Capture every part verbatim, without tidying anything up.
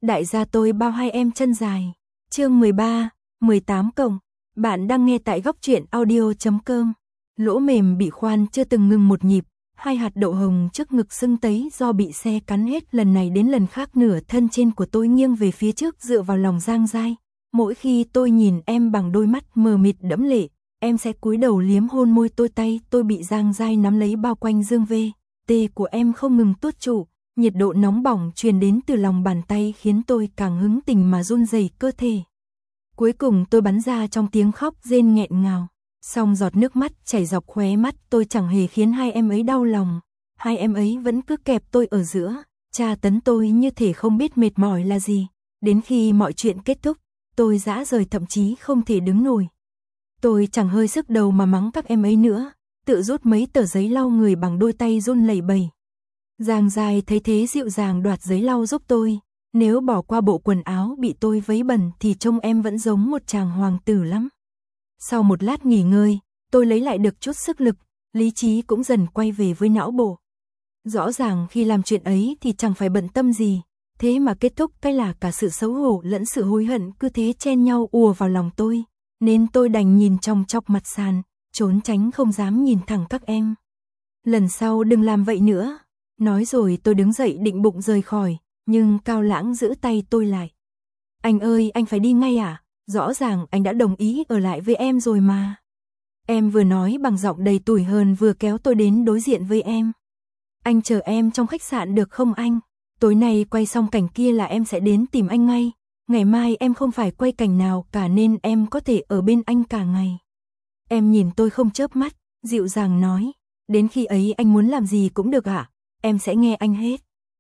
Đại gia tôi bao hai em chân dài. Chương mười ba, mười tám cộng. Bạn đang nghe tại góc truyện audio chấm com. Lỗ mềm bị khoan chưa từng ngừng một nhịp, hai hạt đậu hồng trước ngực sưng tấy do bị xe cắn hết lần này đến lần khác, nửa thân trên của tôi nghiêng về phía trước dựa vào lòng Giang Giai. Mỗi khi tôi nhìn em bằng đôi mắt mờ mịt đẫm lệ, em sẽ cúi đầu liếm hôn môi tôi, tay tôi bị Giang Giai nắm lấy bao quanh dương vê tê của em không ngừng tuốt trụ, nhiệt độ nóng bỏng truyền đến từ lòng bàn tay khiến tôi càng hứng tình mà run rẩy cơ thể. Cuối cùng tôi bắn ra trong tiếng khóc rên nghẹn ngào, song giọt nước mắt chảy dọc khóe mắt tôi chẳng hề khiến hai em ấy đau lòng. Hai em ấy vẫn cứ kẹp tôi ở giữa, tra tấn tôi như thể không biết mệt mỏi là gì. Đến khi mọi chuyện kết thúc, tôi rã rời thậm chí không thể đứng nổi. Tôi chẳng hơi sức đầu mà mắng các em ấy nữa, tự rút mấy tờ giấy lau người bằng đôi tay run lẩy bẩy. Giang Giai thấy thế dịu dàng đoạt giấy lau giúp tôi. Nếu bỏ qua bộ quần áo bị tôi vấy bẩn thì trông em vẫn giống một chàng hoàng tử lắm. Sau một lát nghỉ ngơi, tôi lấy lại được chút sức lực, lý trí cũng dần quay về với não bộ. Rõ ràng khi làm chuyện ấy thì chẳng phải bận tâm gì, thế mà kết thúc cái là cả sự xấu hổ lẫn sự hối hận cứ thế chen nhau ùa vào lòng tôi, nên tôi đành nhìn chòng chọc mặt sàn, trốn tránh không dám nhìn thẳng các em. Lần sau đừng làm vậy nữa. Nói rồi tôi đứng dậy định bụng rời khỏi, nhưng Cao Lãng giữ tay tôi lại. Anh ơi, anh phải đi ngay à? Rõ ràng anh đã đồng ý ở lại với em rồi mà. Em vừa nói bằng giọng đầy tủi hờn vừa kéo tôi đến đối diện với em. Anh chờ em trong khách sạn được không anh? Tối nay quay xong cảnh kia là em sẽ đến tìm anh ngay. Ngày mai em không phải quay cảnh nào cả nên em có thể ở bên anh cả ngày. Em nhìn tôi không chớp mắt, dịu dàng nói. Đến khi ấy anh muốn làm gì cũng được ạ. Em sẽ nghe anh hết.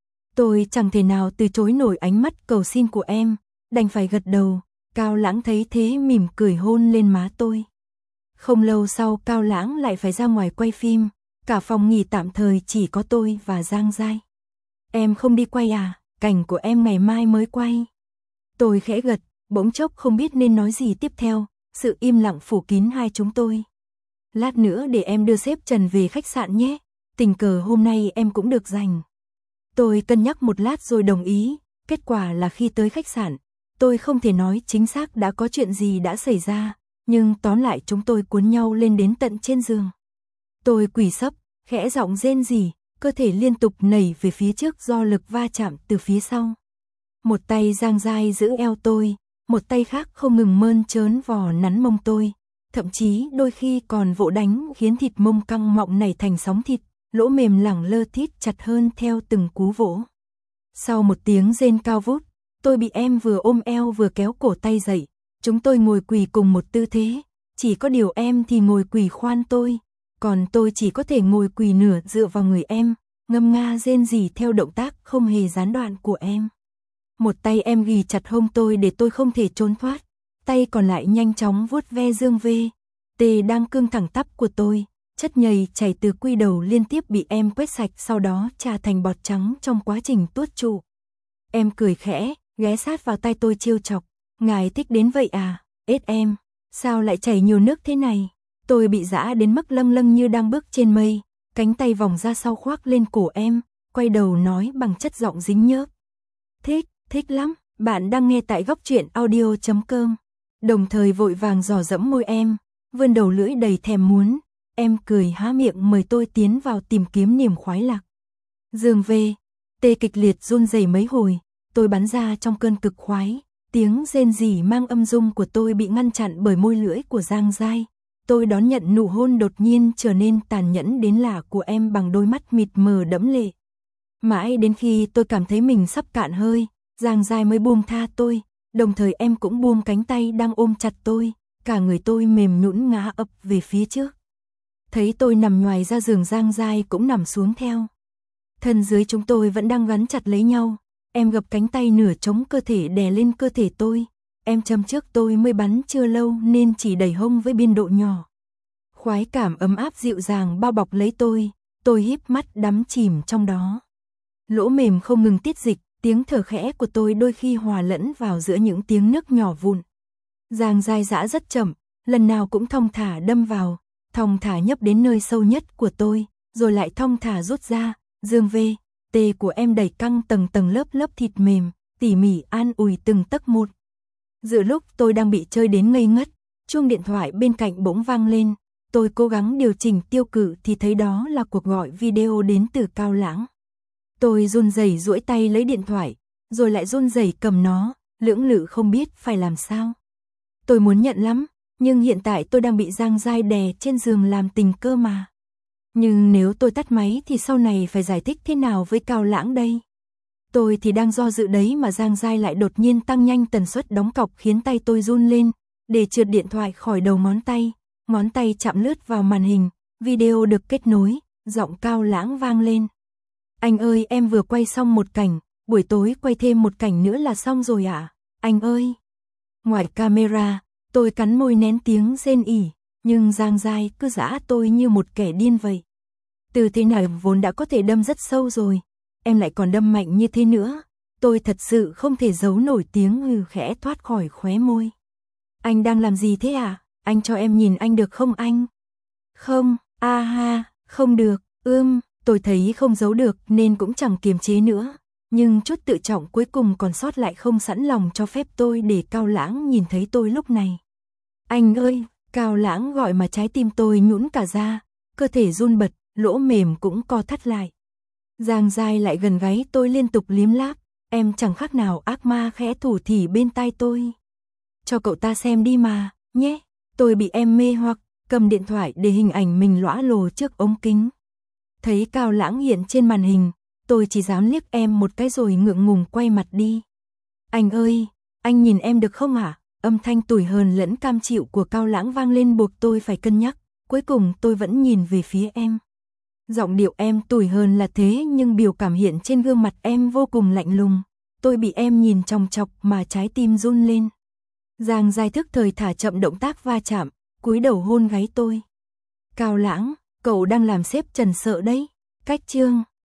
Tôi chẳng thể nào từ chối nổi ánh mắt cầu xin của em, đành phải gật đầu. Cao Lãng thấy thế mỉm cười hôn lên má tôi. Không lâu sau Cao Lãng lại phải ra ngoài quay phim, cả phòng nghỉ tạm thời chỉ có tôi và Giang Giai. Em không đi quay à? Cảnh của em ngày mai mới quay. Tôi khẽ gật, bỗng chốc không biết nên nói gì tiếp theo, sự im lặng phủ kín hai chúng tôi. Lát nữa để em đưa sếp Trần về khách sạn nhé. Tình cờ hôm nay em cũng được rảnh. Tôi cân nhắc một lát rồi đồng ý. Kết quả là khi tới khách sạn, tôi không thể nói chính xác đã có chuyện gì đã xảy ra, nhưng tóm lại chúng tôi cuốn nhau lên đến tận trên giường. Tôi quỳ sấp, khẽ giọng rên rỉ, cơ thể liên tục nảy về phía trước do lực va chạm từ phía sau. Một tay Giang Giai giữ eo tôi, một tay khác không ngừng mơn trớn vò nắn mông tôi, thậm chí đôi khi còn vỗ đánh khiến thịt mông căng mọng nảy thành sóng thịt. Lỗ mềm lẳng lơ thít chặt hơn theo từng cú vỗ. Sau một tiếng rên cao vút, tôi bị em vừa ôm eo vừa kéo cổ tay dậy. Chúng tôi ngồi quỳ cùng một tư thế, chỉ có điều em thì ngồi quỳ khoan tôi, còn tôi chỉ có thể ngồi quỳ nửa dựa vào người em, ngâm nga rên rỉ theo động tác không hề gián đoạn của em. Một tay em ghì chặt hông tôi để tôi không thể trốn thoát, tay còn lại nhanh chóng vuốt ve dương vê tê đang cương thẳng tắp của tôi. Chất nhầy chảy từ quy đầu liên tiếp bị em quét sạch, sau đó trà thành bọt trắng trong quá trình tuốt trụ. Em cười khẽ, ghé sát vào tay tôi trêu chọc. Ngài thích đến vậy à? Ết em, sao lại chảy nhiều nước thế này? Tôi bị dã đến mức lâng lâng như đang bước trên mây, cánh tay vòng ra sau khoác lên cổ em, quay đầu nói bằng chất giọng dính nhớp. Thích, thích lắm, bạn đang nghe tại góc truyện audio chấm com. Đồng thời vội vàng dò dẫm môi em, vươn đầu lưỡi đầy thèm muốn. Em cười há miệng mời tôi tiến vào tìm kiếm niềm khoái lạc. Dương vê tê kịch liệt run rẩy mấy hồi, tôi bắn ra trong cơn cực khoái. Tiếng rên rỉ mang âm dung của tôi bị ngăn chặn bởi môi lưỡi của Giang Giai. Tôi đón nhận nụ hôn đột nhiên trở nên tàn nhẫn đến lạ của em bằng đôi mắt mịt mờ đẫm lệ. Mãi đến khi tôi cảm thấy mình sắp cạn hơi, Giang Giai mới buông tha tôi, đồng thời em cũng buông cánh tay đang ôm chặt tôi, cả người tôi mềm nhũn ngã ập về phía trước. Thấy tôi nằm nhoài ra giường, Giang Giai cũng nằm xuống theo. Thân dưới chúng tôi vẫn đang gắn chặt lấy nhau. Em gập cánh tay nửa chống cơ thể đè lên cơ thể tôi. Em châm trước tôi mới bắn chưa lâu nên chỉ đẩy hông với biên độ nhỏ. Khoái cảm ấm áp dịu dàng bao bọc lấy tôi. Tôi híp mắt đắm chìm trong đó. Lỗ mềm không ngừng tiết dịch, tiếng thở khẽ của tôi đôi khi hòa lẫn vào giữa những tiếng nước nhỏ vụn. Giang Giai dã rất chậm, lần nào cũng thong thả đâm vào. Thong thả nhấp đến nơi sâu nhất của tôi, rồi lại thong thả rút ra. Dương vê tê của em đẩy căng tầng tầng lớp lớp thịt mềm, tỉ mỉ an ủi từng tấc một. Giữa lúc tôi đang bị chơi đến ngây ngất, chuông điện thoại bên cạnh bỗng vang lên, tôi cố gắng điều chỉnh tiêu cự thì thấy đó là cuộc gọi video đến từ Cao Lãng. Tôi run rẩy duỗi tay lấy điện thoại, rồi lại run rẩy cầm nó, lưỡng lự không biết phải làm sao. Tôi muốn nhận lắm, nhưng hiện tại tôi đang bị Giang Giai đè trên giường làm tình cơ mà. Nhưng nếu tôi tắt máy thì sau này phải giải thích thế nào với Cao Lãng đây? Tôi thì đang do dự đấy mà Giang Giai lại đột nhiên tăng nhanh tần suất đóng cọc khiến tay tôi run lên, để trượt điện thoại khỏi đầu ngón tay, ngón tay chạm lướt vào màn hình, video được kết nối, giọng Cao Lãng vang lên. Anh ơi, em vừa quay xong một cảnh, buổi tối quay thêm một cảnh nữa là xong rồi ạ, à? Anh ơi. Ngoài camera, tôi cắn môi nén tiếng rên ỉ, nhưng Giang Giai cứ giã tôi như một kẻ điên vậy. Từ thế nào vốn đã có thể đâm rất sâu rồi, em lại còn đâm mạnh như thế nữa, tôi thật sự không thể giấu nổi tiếng hừ khẽ thoát khỏi khóe môi. Anh đang làm gì thế à? Anh cho em nhìn anh được không anh? Không, a ha, không được, ưm, tôi thấy không giấu được nên cũng chẳng kiềm chế nữa, nhưng chút tự trọng cuối cùng còn sót lại không sẵn lòng cho phép tôi để Cao Lãng nhìn thấy tôi lúc này. Anh ơi, Cao Lãng gọi mà trái tim tôi nhũn cả ra, cơ thể run bật, lỗ mềm cũng co thắt lại. Giang Giai lại gần gáy tôi liên tục liếm láp, em chẳng khác nào ác ma khẽ thủ thỉ bên tai tôi. Cho cậu ta xem đi mà, nhé, tôi bị em mê hoặc, cầm điện thoại để hình ảnh mình lõa lồ trước ống kính. Thấy Cao Lãng hiện trên màn hình, tôi chỉ dám liếc em một cái rồi ngượng ngùng quay mặt đi. Anh ơi, anh nhìn em được không hả? Âm thanh tủi hờn lẫn cam chịu của Cao Lãng vang lên buộc tôi phải cân nhắc, cuối cùng tôi vẫn nhìn về phía em. Giọng điệu em tủi hờn là thế nhưng biểu cảm hiện trên gương mặt em vô cùng lạnh lùng. Tôi bị em nhìn chòng chọc mà trái tim run lên. Giang Giai thức thời thả chậm động tác va chạm, cúi đầu hôn gáy tôi. Cao Lãng, cậu đang làm sếp Trần sợ đấy. Cách chương